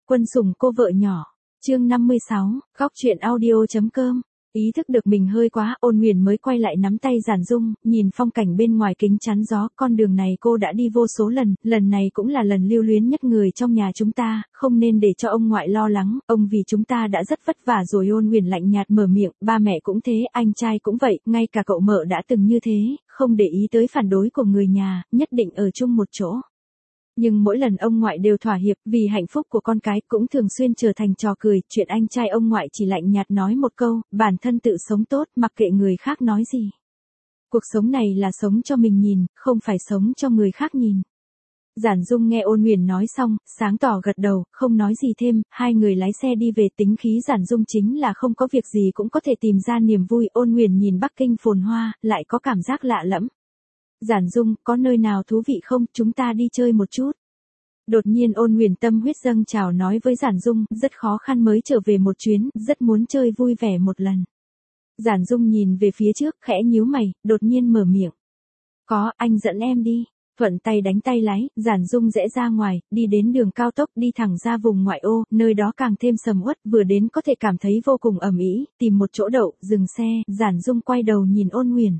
Quân sủng cô vợ nhỏ. Chương 56, góc truyện audio.com. Ý thức được mình hơi quá, Ôn Nguyền mới quay lại nắm tay Giản Dung, nhìn phong cảnh bên ngoài kính chắn gió, con đường này cô đã đi vô số lần, lần này cũng là lần lưu luyến nhất người trong nhà chúng ta, không nên để cho ông ngoại lo lắng, ông vì chúng ta đã rất vất vả rồi. Ôn Nguyền lạnh nhạt mở miệng, ba mẹ cũng thế, anh trai cũng vậy, ngay cả cậu mợ đã từng như thế, không để ý tới phản đối của người nhà, nhất định ở chung một chỗ. Nhưng mỗi lần ông ngoại đều thỏa hiệp, vì hạnh phúc của con cái cũng thường xuyên trở thành trò cười, chuyện anh trai ông ngoại chỉ lạnh nhạt nói một câu, bản thân tự sống tốt, mặc kệ người khác nói gì. Cuộc sống này là sống cho mình nhìn, không phải sống cho người khác nhìn. Giản Dung nghe Ôn Nguyền nói xong, sáng tỏ gật đầu, không nói gì thêm, hai người lái xe đi về. Tính khí Giản Dung chính là không có việc gì cũng có thể tìm ra niềm vui. Ôn Nguyền nhìn Bắc Kinh phồn hoa, lại có cảm giác lạ lẫm. Giản Dung, có nơi nào thú vị không, chúng ta đi chơi một chút. Đột nhiên Ôn Nguyền tâm huyết dâng trào nói với Giản Dung, rất khó khăn mới trở về một chuyến, rất muốn chơi vui vẻ một lần. Giản Dung nhìn về phía trước, khẽ nhíu mày, đột nhiên mở miệng. Có, anh dẫn em đi. Thuận tay đánh tay lái, Giản Dung rẽ ra ngoài, đi đến đường cao tốc, đi thẳng ra vùng ngoại ô, nơi đó càng thêm sầm uất, vừa đến có thể cảm thấy vô cùng ầm ĩ, tìm một chỗ đậu, dừng xe, Giản Dung quay đầu nhìn Ôn Nguyền.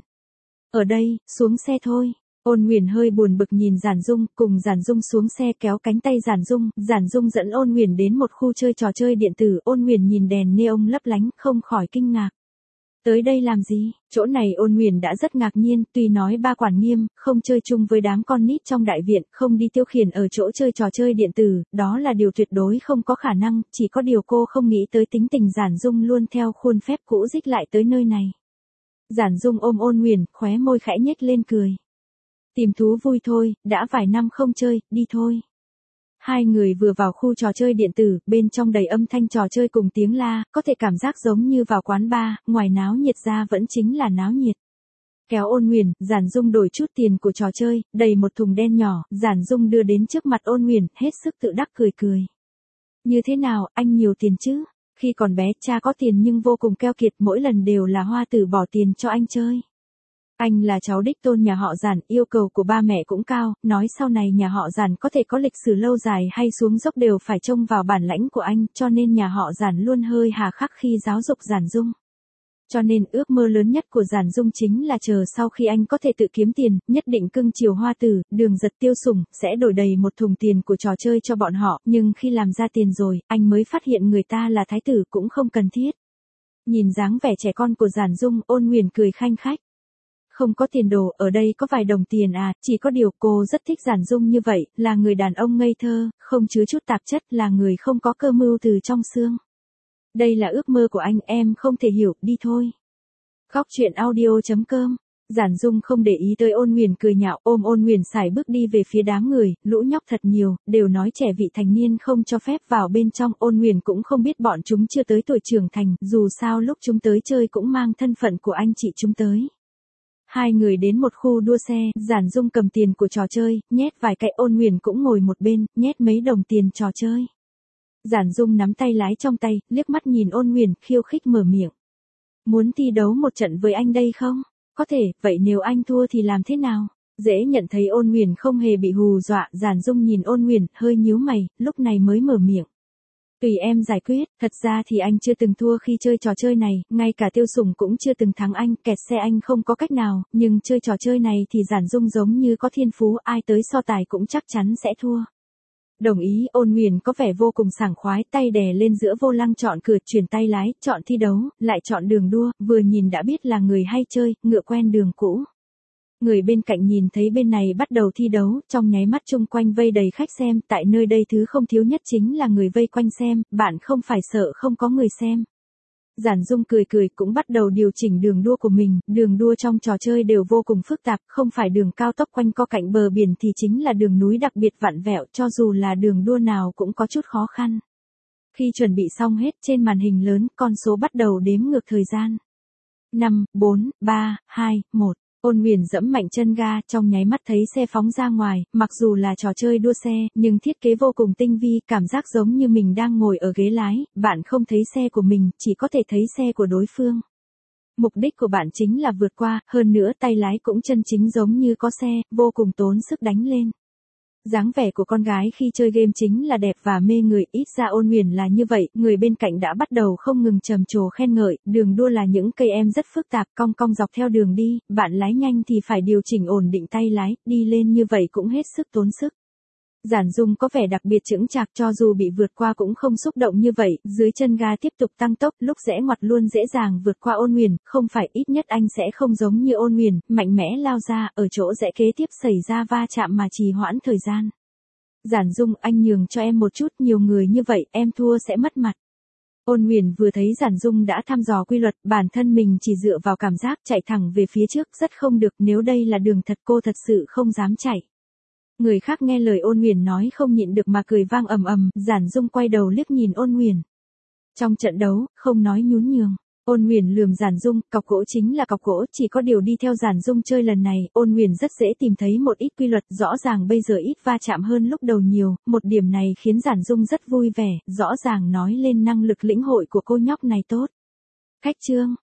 Ở đây, xuống xe thôi. Ôn Nguyền hơi buồn bực nhìn Giản Dung, cùng Giản Dung xuống xe kéo cánh tay Giản Dung dẫn Ôn Nguyền đến một khu chơi trò chơi điện tử. Ôn Nguyền nhìn đèn neon lấp lánh, không khỏi kinh ngạc. Tới đây làm gì? Chỗ này Ôn Nguyền đã rất ngạc nhiên, tuy nói ba quản nghiêm, không chơi chung với đám con nít trong đại viện, không đi tiêu khiển ở chỗ chơi trò chơi điện tử, đó là điều tuyệt đối không có khả năng, chỉ có điều cô không nghĩ tới tính tình Giản Dung luôn theo khuôn phép cũ dích lại tới nơi này. Giản Dung ôm Ôn Nguyền, khóe môi khẽ nhếch lên cười. Tìm thú vui thôi, đã vài năm không chơi, đi thôi. Hai người vừa vào khu trò chơi điện tử, bên trong đầy âm thanh trò chơi cùng tiếng la, có thể cảm giác giống như vào quán bar, ngoài náo nhiệt ra vẫn chính là náo nhiệt. Kéo Ôn Nguyền, Giản Dung đổi chút tiền của trò chơi, đầy một thùng đen nhỏ, Giản Dung đưa đến trước mặt Ôn Nguyền, hết sức tự đắc cười cười. Như thế nào, anh nhiều tiền chứ? Khi còn bé cha có tiền nhưng vô cùng keo kiệt, mỗi lần đều là Hoa Tử bỏ tiền cho anh chơi. Anh là cháu đích tôn nhà họ Giản, yêu cầu của ba mẹ cũng cao, nói sau này nhà họ Giản có thể có lịch sử lâu dài hay xuống dốc đều phải trông vào bản lãnh của anh, cho nên nhà họ Giản luôn hơi hà khắc khi giáo dục Giản Dung. Cho nên ước mơ lớn nhất của Giản Dung chính là chờ sau khi anh có thể tự kiếm tiền, nhất định cưng chiều Hoa Tử, Đường Giật Tiêu Sủng, sẽ đổi đầy một thùng tiền của trò chơi cho bọn họ, nhưng khi làm ra tiền rồi, anh mới phát hiện người ta là thái tử cũng không cần thiết. Nhìn dáng vẻ trẻ con của Giản Dung, Ôn Nguyền cười khanh khách. Không có tiền đồ, ở đây có vài đồng tiền à, chỉ có điều cô rất thích Giản Dung như vậy, là người đàn ông ngây thơ, không chứa chút tạp chất, là người không có cơ mưu từ trong xương. Đây là ước mơ của anh, em không thể hiểu, đi thôi. Góc truyện audio.com. Giản Dung không để ý tới Ôn Nguyền cười nhạo, ôm Ôn Nguyền sải bước đi về phía đám người, lũ nhóc thật nhiều, đều nói trẻ vị thành niên không cho phép vào bên trong. Ôn Nguyền cũng không biết bọn chúng chưa tới tuổi trưởng thành, dù sao lúc chúng tới chơi cũng mang thân phận của anh chị chúng tới. Hai người đến một khu đua xe, Giản Dung cầm tiền của trò chơi, nhét vài cái, Ôn Nguyền cũng ngồi một bên, nhét mấy đồng tiền trò chơi. Giản Dung nắm tay lái trong tay, liếc mắt nhìn Ôn Nguyền, khiêu khích mở miệng. Muốn thi đấu một trận với anh đây không? Có thể, vậy nếu anh thua thì làm thế nào? Dễ nhận thấy Ôn Nguyền không hề bị hù dọa, Giản Dung nhìn Ôn Nguyền, hơi nhíu mày, lúc này mới mở miệng. Tùy em giải quyết, thật ra thì anh chưa từng thua khi chơi trò chơi này, ngay cả Tiêu Sủng cũng chưa từng thắng anh, kẹt xe anh không có cách nào, nhưng chơi trò chơi này thì Giản Dung giống như có thiên phú, ai tới so tài cũng chắc chắn sẽ thua. Đồng ý, Ôn Nguyền có vẻ vô cùng sảng khoái, tay đè lên giữa vô lăng chọn cửa, chuyển tay lái, chọn thi đấu, lại chọn đường đua, vừa nhìn đã biết là người hay chơi, ngựa quen đường cũ. Người bên cạnh nhìn thấy bên này bắt đầu thi đấu, trong nháy mắt chung quanh vây đầy khách xem, tại nơi đây thứ không thiếu nhất chính là người vây quanh xem, bạn không phải sợ không có người xem. Giản Dung cười cười cũng bắt đầu điều chỉnh đường đua của mình, đường đua trong trò chơi đều vô cùng phức tạp, không phải đường cao tốc quanh co cạnh bờ biển thì chính là đường núi đặc biệt vặn vẹo, cho dù là đường đua nào cũng có chút khó khăn. Khi chuẩn bị xong hết, trên màn hình lớn, con số bắt đầu đếm ngược thời gian. 5, 4, 3, 2, 1. Ôn Nguyền dẫm mạnh chân ga, trong nháy mắt thấy xe phóng ra ngoài, mặc dù là trò chơi đua xe, nhưng thiết kế vô cùng tinh vi, cảm giác giống như mình đang ngồi ở ghế lái, bạn không thấy xe của mình, chỉ có thể thấy xe của đối phương. Mục đích của bạn chính là vượt qua, hơn nữa tay lái cũng chân chính giống như có xe, vô cùng tốn sức đánh lên. Dáng vẻ của con gái khi chơi game chính là đẹp và mê người, ít ra Ôn Huyền là như vậy, người bên cạnh đã bắt đầu không ngừng trầm trồ khen ngợi, đường đua là những cây em rất phức tạp, cong cong dọc theo đường đi, bạn lái nhanh thì phải điều chỉnh ổn định tay lái, đi lên như vậy cũng hết sức tốn sức. Giản Dung có vẻ đặc biệt chững chạc, cho dù bị vượt qua cũng không xúc động như vậy, dưới chân ga tiếp tục tăng tốc, lúc rẽ ngoặt luôn dễ dàng vượt qua Ôn Huyền, không phải, ít nhất anh sẽ không giống như Ôn Huyền, mạnh mẽ lao ra, ở chỗ rẽ kế tiếp xảy ra va chạm mà trì hoãn thời gian. Giản Dung, anh nhường cho em một chút, nhiều người như vậy, em thua sẽ mất mặt. Ôn Huyền vừa thấy Giản Dung đã thăm dò quy luật, bản thân mình chỉ dựa vào cảm giác chạy thẳng về phía trước, rất không được, nếu đây là đường thật cô thật sự không dám chạy. Người khác nghe lời Ôn Huyền nói không nhịn được mà cười vang ầm ầm, Giản Dung quay đầu liếc nhìn Ôn Huyền. Trong trận đấu, không nói nhún nhường. Ôn Huyền lườm Giản Dung, cọc gỗ chính là cọc gỗ, chỉ có điều đi theo Giản Dung chơi lần này, Ôn Huyền rất dễ tìm thấy một ít quy luật, rõ ràng bây giờ ít va chạm hơn lúc đầu nhiều, một điểm này khiến Giản Dung rất vui vẻ, rõ ràng nói lên năng lực lĩnh hội của cô nhóc này tốt. Khách trương